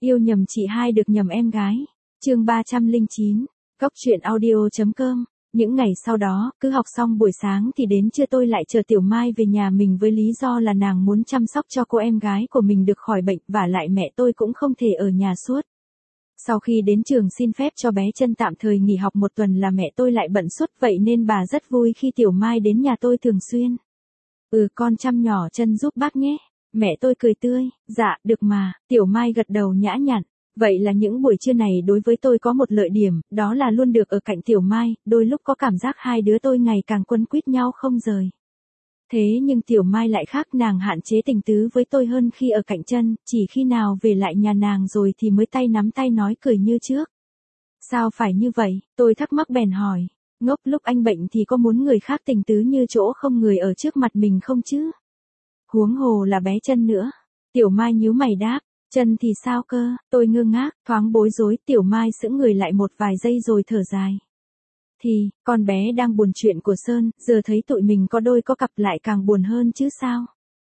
Yêu nhầm chị hai được nhầm em gái. Chương 309. Cóc truyện audio.com. Những ngày sau đó, cứ học xong buổi sáng thì đến trưa tôi lại chờ Tiểu Mai về nhà mình với lý do là nàng muốn chăm sóc cho cô em gái của mình được khỏi bệnh, và lại mẹ tôi cũng không thể ở nhà suốt. Sau khi đến trường xin phép cho bé Chân tạm thời nghỉ học một tuần là mẹ tôi lại bận suốt, vậy nên bà rất vui khi Tiểu Mai đến nhà tôi thường xuyên. Con chăm nhỏ Chân giúp bác nhé. Mẹ tôi cười tươi, dạ, được mà. Tiểu Mai gật đầu nhã nhặn. Vậy là những buổi trưa này đối với tôi có một lợi điểm, đó là luôn được ở cạnh Tiểu Mai, đôi lúc có cảm giác hai đứa tôi ngày càng quấn quýt nhau không rời. Thế nhưng Tiểu Mai lại khác, nàng hạn chế tình tứ với tôi hơn khi ở cạnh Chân, chỉ khi nào về lại nhà nàng rồi thì mới tay nắm tay nói cười như trước. Sao phải như vậy? Tôi thắc mắc bèn hỏi. Ngốc, lúc anh bệnh thì có muốn người khác tình tứ như chỗ không người ở trước mặt mình không chứ? Huống hồ là bé Chân nữa. Tiểu Mai nhíu mày đáp. Chân thì sao cơ? Tôi ngơ ngác, thoáng bối rối. Tiểu Mai sững người lại một vài giây rồi thở dài. Thì, con bé đang buồn chuyện của Sơn, giờ thấy tụi mình có đôi có cặp lại càng buồn hơn chứ sao?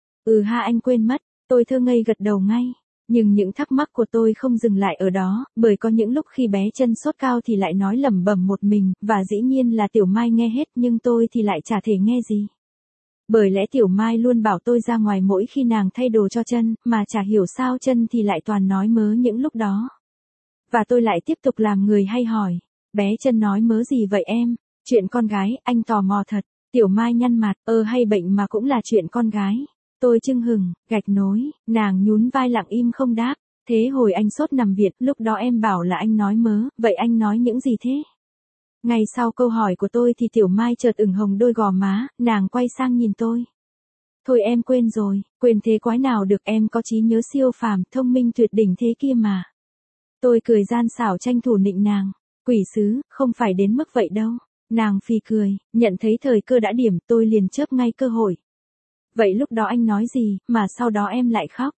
Ha, anh quên mất. Tôi thơ ngây gật đầu ngay. Nhưng những thắc mắc của tôi không dừng lại ở đó, bởi có những lúc khi bé Chân sốt cao thì lại nói lẩm bẩm một mình, và dĩ nhiên là Tiểu Mai nghe hết nhưng tôi thì lại chả thể nghe gì. Bởi lẽ Tiểu Mai luôn bảo tôi ra ngoài mỗi khi nàng thay đồ cho Chân, mà chả hiểu sao Chân thì lại toàn nói mớ những lúc đó. Và tôi lại tiếp tục làm người hay hỏi, bé Chân nói mớ gì vậy em? Chuyện con gái, anh tò mò thật. Tiểu Mai nhăn mặt, hay bệnh mà cũng là chuyện con gái. Tôi chưng hừng, gạch nối, nàng nhún vai lặng im không đáp. Thế hồi anh sốt nằm viện, lúc đó em bảo là anh nói mớ, vậy anh nói những gì thế? Ngay sau câu hỏi của tôi thì Tiểu Mai chợt ửng hồng đôi gò má, nàng quay sang nhìn tôi. Thôi em quên rồi, quên thế quái nào được, em có trí nhớ siêu phàm, thông minh tuyệt đỉnh thế kia mà. Tôi cười gian xảo tranh thủ nịnh nàng, quỷ sứ, không phải đến mức vậy đâu. Nàng phì cười, nhận thấy thời cơ đã điểm, tôi liền chớp ngay cơ hội. Vậy lúc đó anh nói gì, mà sau đó em lại khóc?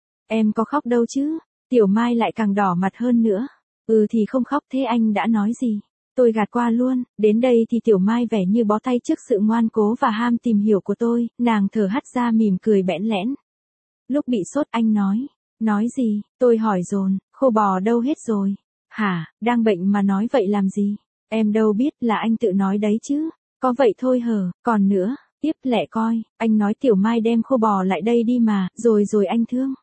Em có khóc đâu chứ, Tiểu Mai lại càng đỏ mặt hơn nữa. Thì không khóc, thế anh đã nói gì? Tôi gạt qua luôn, đến đây thì Tiểu Mai vẻ như bó tay trước sự ngoan cố và ham tìm hiểu của tôi, nàng thở hắt ra mỉm cười bẽn lẽn. Lúc bị sốt anh nói gì? Tôi hỏi dồn, khô bò đâu hết rồi? Hả, đang bệnh mà nói vậy làm gì? Em đâu biết, là anh tự nói đấy chứ. Có vậy thôi hờ, còn nữa, tiếp lẹ coi, anh nói Tiểu Mai đem khô bò lại đây đi mà, rồi anh thương.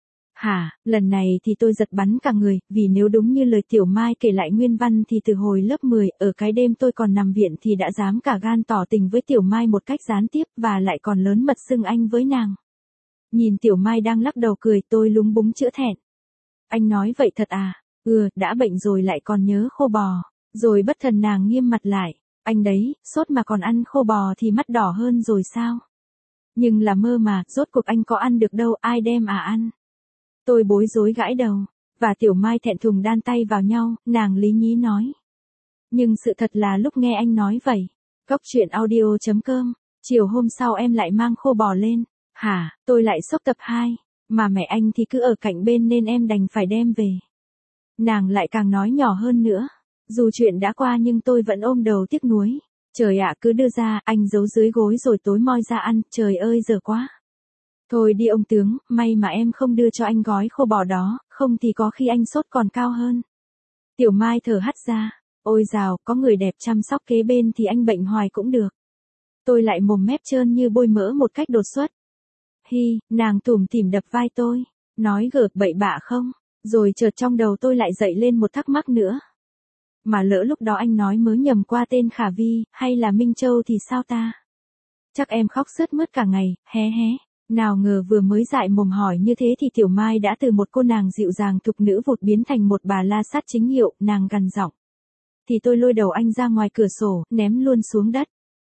Hả, lần này thì tôi giật bắn cả người, vì nếu đúng như lời Tiểu Mai kể lại nguyên văn thì từ hồi lớp 10, ở cái đêm tôi còn nằm viện thì đã dám cả gan tỏ tình với Tiểu Mai một cách gián tiếp, và lại còn lớn mật xưng anh với nàng. Nhìn Tiểu Mai đang lắc đầu cười, tôi lúng búng chữa thẹn. Anh nói vậy thật à? Đã bệnh rồi lại còn nhớ khô bò. Rồi bất thần nàng nghiêm mặt lại. Anh đấy, sốt mà còn ăn khô bò thì mắt đỏ hơn rồi sao? Nhưng là mơ mà, rốt cuộc anh có ăn được đâu, ai đem ăn? Tôi bối rối gãi đầu, và Tiểu Mai thẹn thùng đan tay vào nhau, nàng lý nhí nói. Nhưng sự thật là lúc nghe anh nói vậy, cóc truyện audio.com, chiều hôm sau em lại mang khô bò lên. Hả, tôi lại sốc tập 2, mà mẹ anh thì cứ ở cạnh bên nên em đành phải đem về. Nàng lại càng nói nhỏ hơn nữa. Dù chuyện đã qua nhưng tôi vẫn ôm đầu tiếc nuối. Trời ạ, cứ đưa ra, anh giấu dưới gối rồi tối moi ra ăn, trời ơi dở quá. Thôi đi ông tướng, may mà em không đưa cho anh gói khô bò đó, không thì có khi anh sốt còn cao hơn. Tiểu Mai thở hắt ra, ôi dào, có người đẹp chăm sóc kế bên thì anh bệnh hoài cũng được. Tôi lại mồm mép trơn như bôi mỡ một cách đột xuất. Nàng tủm tỉm đập vai tôi, nói gợp bậy bạ không, rồi chợt trong đầu tôi lại dậy lên một thắc mắc nữa. Mà lỡ lúc đó anh nói mớ nhầm qua tên Khả Vi, hay là Minh Châu thì sao ta? Chắc em khóc sướt mướt cả ngày, hé. Nào ngờ vừa mới dại mồm hỏi như thế thì Tiểu Mai đã từ một cô nàng dịu dàng thục nữ vụt biến thành một bà la sát chính hiệu, nàng gằn giọng. Thì tôi lôi đầu anh ra ngoài cửa sổ, ném luôn xuống đất.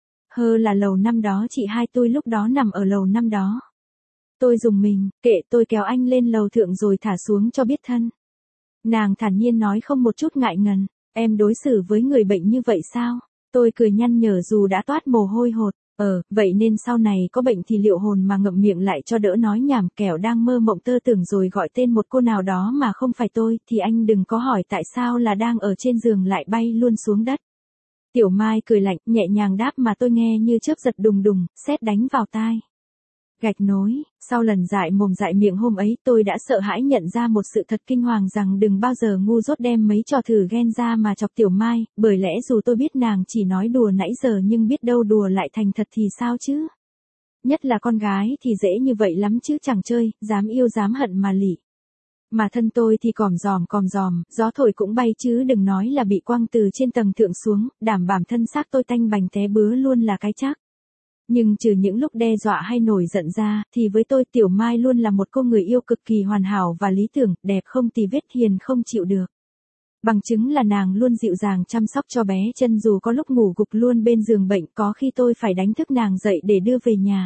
Là lầu năm đó, chị hai tôi lúc đó nằm ở lầu năm đó. Tôi dùng mình, kệ, tôi kéo anh lên lầu thượng rồi thả xuống cho biết thân. Nàng thản nhiên nói không một chút ngại ngần. Em đối xử với người bệnh như vậy sao? Tôi cười nhăn nhở dù đã toát mồ hôi hột. Vậy nên sau này có bệnh thì liệu hồn mà ngậm miệng lại cho đỡ nói nhảm, kẻo đang mơ mộng tơ tưởng rồi gọi tên một cô nào đó mà không phải tôi, thì anh đừng có hỏi tại sao là đang ở trên giường lại bay luôn xuống đất. Tiểu Mai cười lạnh, nhẹ nhàng đáp mà tôi nghe như chớp giật đùng đùng, sét đánh vào tai. Gạch nối, sau lần dại mồm dại miệng hôm ấy tôi đã sợ hãi nhận ra một sự thật kinh hoàng rằng đừng bao giờ ngu dốt đem mấy trò thử ghen ra mà chọc Tiểu Mai, bởi lẽ dù tôi biết nàng chỉ nói đùa nãy giờ nhưng biết đâu đùa lại thành thật thì sao chứ. Nhất là con gái thì dễ như vậy lắm chứ chẳng chơi, dám yêu dám hận mà lỉ. Mà thân tôi thì còm giòm, gió thổi cũng bay chứ đừng nói là bị quăng từ trên tầng thượng xuống, đảm bảo thân xác tôi tanh bành té bứa luôn là cái chắc. Nhưng trừ những lúc đe dọa hay nổi giận ra, thì với tôi Tiểu Mai luôn là một cô người yêu cực kỳ hoàn hảo và lý tưởng, đẹp không tì vết, hiền không chịu được. Bằng chứng là nàng luôn dịu dàng chăm sóc cho bé Chân, dù có lúc ngủ gục luôn bên giường bệnh, có khi tôi phải đánh thức nàng dậy để đưa về nhà.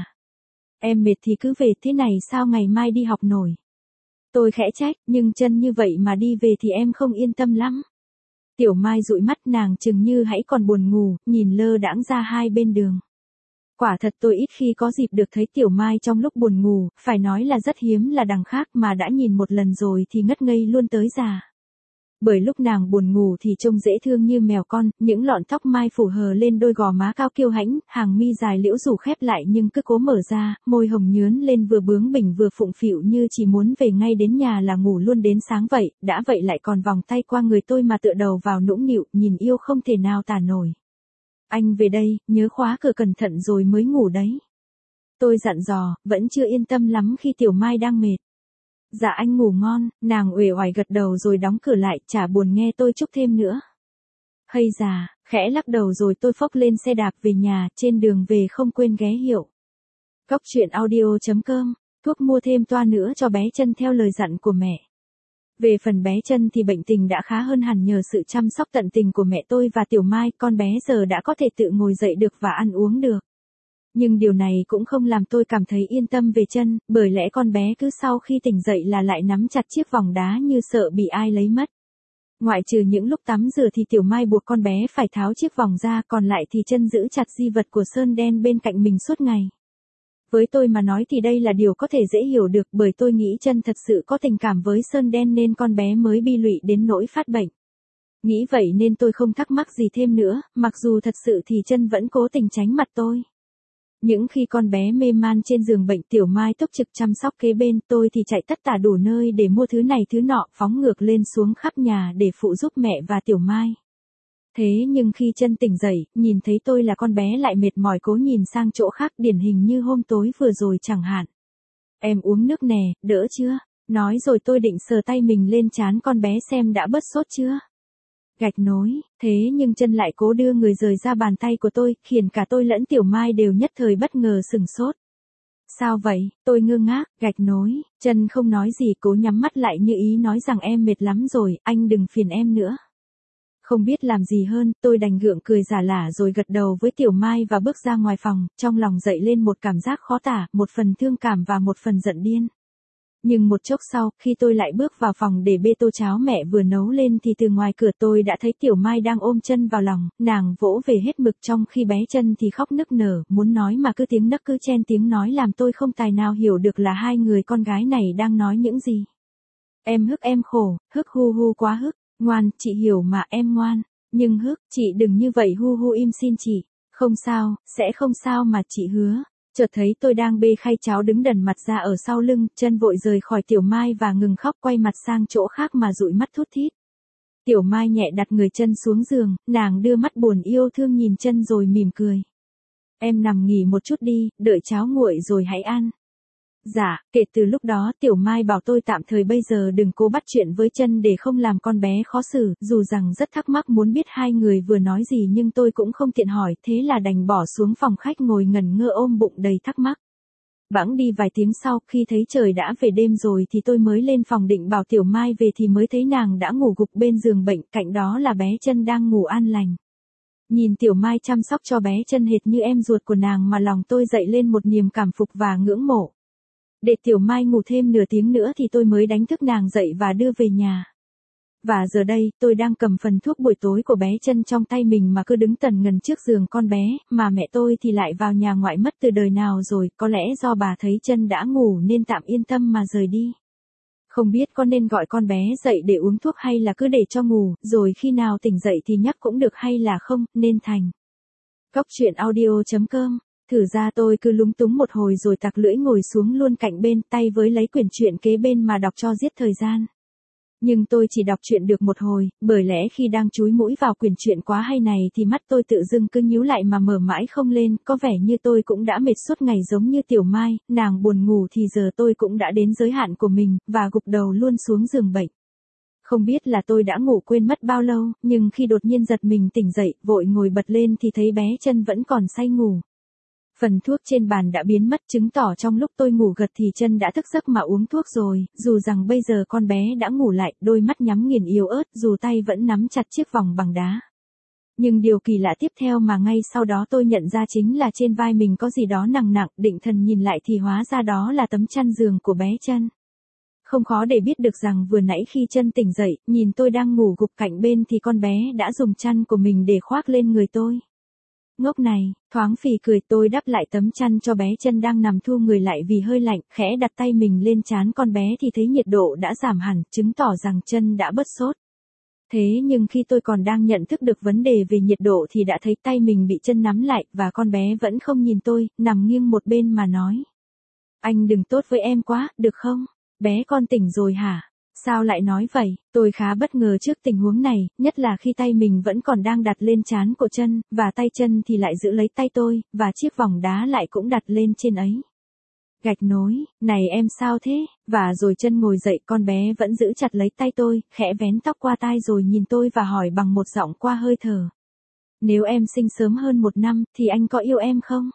Em mệt thì cứ về, thế này sao ngày mai đi học nổi. Tôi khẽ trách, nhưng Chân như vậy mà đi về thì em không yên tâm lắm. Tiểu Mai dụi mắt, nàng chừng như hãy còn buồn ngủ, nhìn lơ đãng ra hai bên đường. Quả thật tôi ít khi có dịp được thấy Tiểu Mai trong lúc buồn ngủ, phải nói là rất hiếm là đằng khác, mà đã nhìn một lần rồi thì ngất ngây luôn tới già. Bởi lúc nàng buồn ngủ thì trông dễ thương như mèo con, những lọn tóc mai phủ hờ lên đôi gò má cao kiêu hãnh, hàng mi dài liễu rủ khép lại nhưng cứ cố mở ra, môi hồng nhướn lên vừa bướng bỉnh vừa phụng phịu như chỉ muốn về ngay đến nhà là ngủ luôn đến sáng vậy, đã vậy lại còn vòng tay qua người tôi mà tựa đầu vào nũng nịu, nhìn yêu không thể nào tả nổi. Anh về đây, nhớ khóa cửa cẩn thận rồi mới ngủ đấy. Tôi dặn dò, vẫn chưa yên tâm lắm khi Tiểu Mai đang mệt. Dạ anh ngủ ngon, nàng uể oải gật đầu rồi đóng cửa lại, chả buồn nghe tôi chúc thêm nữa. Hay già, khẽ lắc đầu rồi tôi phốc lên xe đạp về nhà, trên đường về không quên ghé hiệu. Cóc truyện audio.com, thuốc mua thêm toa nữa cho bé Chân theo lời dặn của mẹ. Về phần bé Chân thì bệnh tình đã khá hơn hẳn nhờ sự chăm sóc tận tình của mẹ tôi và Tiểu Mai, con bé giờ đã có thể tự ngồi dậy được và ăn uống được. Nhưng điều này cũng không làm tôi cảm thấy yên tâm về Chân, bởi lẽ con bé cứ sau khi tỉnh dậy là lại nắm chặt chiếc vòng đá như sợ bị ai lấy mất. Ngoại trừ những lúc tắm rửa thì Tiểu Mai buộc con bé phải tháo chiếc vòng ra, còn lại thì Chân giữ chặt di vật của Sơn Đen bên cạnh mình suốt ngày. Với tôi mà nói thì đây là điều có thể dễ hiểu được, bởi tôi nghĩ Chân thật sự có tình cảm với Sơn Đen nên con bé mới bi lụy đến nỗi phát bệnh. Nghĩ vậy nên tôi không thắc mắc gì thêm nữa, mặc dù thật sự thì Chân vẫn cố tình tránh mặt tôi. Những khi con bé mê man trên giường bệnh, Tiểu Mai túc trực chăm sóc kế bên, tôi thì chạy tất tả đủ nơi để mua thứ này thứ nọ, phóng ngược lên xuống khắp nhà để phụ giúp mẹ và Tiểu Mai. Thế nhưng khi Chân tỉnh dậy, nhìn thấy tôi là con bé lại mệt mỏi cố nhìn sang chỗ khác, điển hình như hôm tối vừa rồi chẳng hạn. Em uống nước nè, đỡ chưa? Nói rồi tôi định sờ tay mình lên trán con bé xem đã bớt sốt chưa. Gạch nối, thế nhưng Chân lại cố đưa người rời ra bàn tay của tôi, khiến cả tôi lẫn Tiểu Mai đều nhất thời bất ngờ sửng sốt. Sao vậy? Tôi ngơ ngác, gạch nối, Chân không nói gì, cố nhắm mắt lại như ý nói rằng em mệt lắm rồi, anh đừng phiền em nữa. Không biết làm gì hơn, tôi đành gượng cười giả lả rồi gật đầu với Tiểu Mai và bước ra ngoài phòng, trong lòng dậy lên một cảm giác khó tả, một phần thương cảm và một phần giận điên. Nhưng một chốc sau, khi tôi lại bước vào phòng để bê tô cháo mẹ vừa nấu lên thì từ ngoài cửa tôi đã thấy Tiểu Mai đang ôm Chân vào lòng, nàng vỗ về hết mực trong khi bé Chân thì khóc nức nở, muốn nói mà cứ tiếng nấc cứ chen tiếng nói làm tôi không tài nào hiểu được là hai người con gái này đang nói những gì. Em hức em khổ, hức hu hu quá hức, ngoan, chị hiểu mà em ngoan, nhưng hức, chị đừng như vậy hu hu im xin chị, không sao, sẽ không sao mà chị hứa. Chợt thấy tôi đang bê khay cháo đứng đần mặt ra ở sau lưng, Chân vội rời khỏi Tiểu Mai và ngừng khóc, quay mặt sang chỗ khác mà dụi mắt thút thít. Tiểu Mai nhẹ đặt người Chân xuống giường, nàng đưa mắt buồn yêu thương nhìn Chân rồi mỉm cười. Em nằm nghỉ một chút đi, đợi cháo nguội rồi hãy ăn. Dạ, kể từ lúc đó Tiểu Mai bảo tôi tạm thời bây giờ đừng cố bắt chuyện với Chân để không làm con bé khó xử, dù rằng rất thắc mắc muốn biết hai người vừa nói gì nhưng tôi cũng không tiện hỏi, thế là đành bỏ xuống phòng khách ngồi ngẩn ngơ ôm bụng đầy thắc mắc. Bẵng đi vài tiếng sau, khi thấy trời đã về đêm rồi thì tôi mới lên phòng định bảo Tiểu Mai về thì mới thấy nàng đã ngủ gục bên giường bệnh, cạnh đó là bé Chân đang ngủ an lành. Nhìn Tiểu Mai chăm sóc cho bé Chân hệt như em ruột của nàng mà lòng tôi dậy lên một niềm cảm phục và ngưỡng mộ. Để Tiểu Mai ngủ thêm nửa tiếng nữa thì tôi mới đánh thức nàng dậy và đưa về nhà. Và giờ đây, tôi đang cầm phần thuốc buổi tối của bé Chân trong tay mình mà cứ đứng tần ngần trước giường con bé, mà mẹ tôi thì lại vào nhà ngoại mất từ đời nào rồi, có lẽ do bà thấy Chân đã ngủ nên tạm yên tâm mà rời đi. Không biết có nên gọi con bé dậy để uống thuốc hay là cứ để cho ngủ, rồi khi nào tỉnh dậy thì nhắc cũng được hay là không, nên thành. Cóc truyện audio.com Thử ra tôi cứ lúng túng một hồi rồi tặc lưỡi ngồi xuống luôn cạnh bên tay với lấy quyển truyện kế bên mà đọc cho giết thời gian. Nhưng tôi chỉ đọc truyện được một hồi, bởi lẽ khi đang chúi mũi vào quyển truyện quá hay này thì mắt tôi tự dưng cứ nhíu lại mà mở mãi không lên, có vẻ như tôi cũng đã mệt suốt ngày giống như Tiểu Mai, nàng buồn ngủ thì giờ tôi cũng đã đến giới hạn của mình, và gục đầu luôn xuống giường bệnh. Không biết là tôi đã ngủ quên mất bao lâu, nhưng khi đột nhiên giật mình tỉnh dậy, vội ngồi bật lên thì thấy bé Chân vẫn còn say ngủ. Phần thuốc trên bàn đã biến mất, chứng tỏ trong lúc tôi ngủ gật thì Chân đã thức giấc mà uống thuốc rồi, dù rằng bây giờ con bé đã ngủ lại, đôi mắt nhắm nghiền yếu ớt, dù tay vẫn nắm chặt chiếc vòng bằng đá. Nhưng điều kỳ lạ tiếp theo mà ngay sau đó tôi nhận ra chính là trên vai mình có gì đó nặng nặng, định thần nhìn lại thì hóa ra đó là tấm chăn giường của bé Chân. Không khó để biết được rằng vừa nãy khi Chân tỉnh dậy, nhìn tôi đang ngủ gục cạnh bên thì con bé đã dùng chăn của mình để khoác lên người tôi. Ngốc này, thoáng phì cười tôi đắp lại tấm chăn cho bé Chân đang nằm thu người lại vì hơi lạnh, khẽ đặt tay mình lên trán con bé thì thấy nhiệt độ đã giảm hẳn, chứng tỏ rằng Chân đã bớt sốt. Thế nhưng khi tôi còn đang nhận thức được vấn đề về nhiệt độ thì đã thấy tay mình bị Chân nắm lại, và con bé vẫn không nhìn tôi, nằm nghiêng một bên mà nói. Anh đừng tốt với em quá, được không? Bé con tỉnh rồi hả? Sao lại nói vậy? Tôi khá bất ngờ trước tình huống này, nhất là khi tay mình vẫn còn đang đặt lên trán của Chân, và tay Chân thì lại giữ lấy tay tôi, và chiếc vòng đá lại cũng đặt lên trên ấy. Gạch nối, này em sao thế? Và rồi Chân ngồi dậy, con bé vẫn giữ chặt lấy tay tôi, khẽ vén tóc qua tai rồi nhìn tôi và hỏi bằng một giọng qua hơi thở. Nếu em sinh sớm hơn 1 năm, thì anh có yêu em không?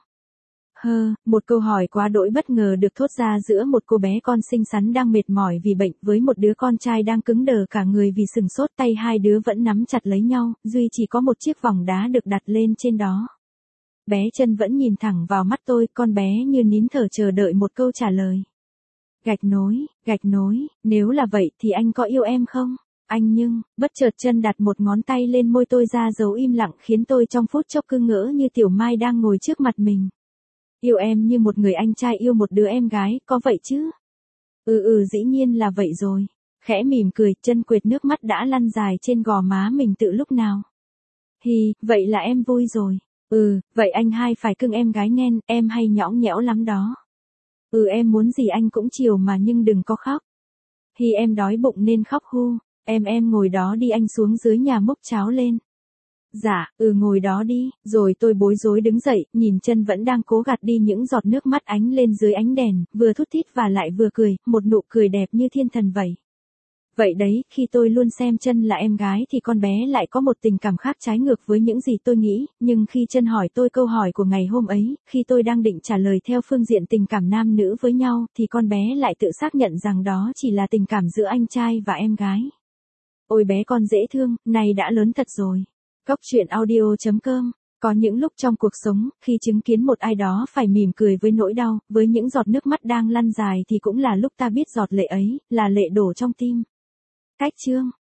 Một câu hỏi quá đỗi bất ngờ được thốt ra giữa một cô bé con xinh xắn đang mệt mỏi vì bệnh với một đứa con trai đang cứng đờ cả người vì sừng sốt, tay hai đứa vẫn nắm chặt lấy nhau, duy chỉ có một chiếc vòng đá được đặt lên trên đó. Bé Chân vẫn nhìn thẳng vào mắt tôi, con bé như nín thở chờ đợi một câu trả lời. Gạch nối, nếu là vậy thì anh có yêu em không? Nhưng, bất chợt Chân đặt một ngón tay lên môi tôi ra dấu im lặng khiến tôi trong phút chốc cứ ngỡ như Tiểu Mai đang ngồi trước mặt mình. Yêu em như một người anh trai yêu một đứa em gái, có vậy chứ? Dĩ nhiên là vậy rồi. Khẽ mỉm cười, Chân quệt nước mắt đã lăn dài trên gò má mình từ lúc nào. Vậy là em vui rồi. Vậy anh hai phải cưng em gái nghe, em hay nhõng nhẽo lắm đó. Em muốn gì anh cũng chiều mà nhưng đừng có khóc. Em đói bụng nên khóc hu. Em ngồi đó đi, anh xuống dưới nhà múc cháo lên. Dạ, ngồi đó đi, rồi tôi bối rối đứng dậy, nhìn Chân vẫn đang cố gạt đi những giọt nước mắt ánh lên dưới ánh đèn, vừa thút thít và lại vừa cười, một nụ cười đẹp như thiên thần vậy. Vậy đấy, khi tôi luôn xem Chân là em gái thì con bé lại có một tình cảm khác trái ngược với những gì tôi nghĩ, nhưng khi Chân hỏi tôi câu hỏi của ngày hôm ấy, khi tôi đang định trả lời theo phương diện tình cảm nam nữ với nhau, thì con bé lại tự xác nhận rằng đó chỉ là tình cảm giữa anh trai và em gái. Ôi bé con dễ thương, này đã lớn thật rồi. Cóc truyện audio.com. Có những lúc trong cuộc sống, khi chứng kiến một ai đó phải mỉm cười với nỗi đau, với những giọt nước mắt đang lăn dài thì cũng là lúc ta biết giọt lệ ấy, là lệ đổ trong tim. Cách chương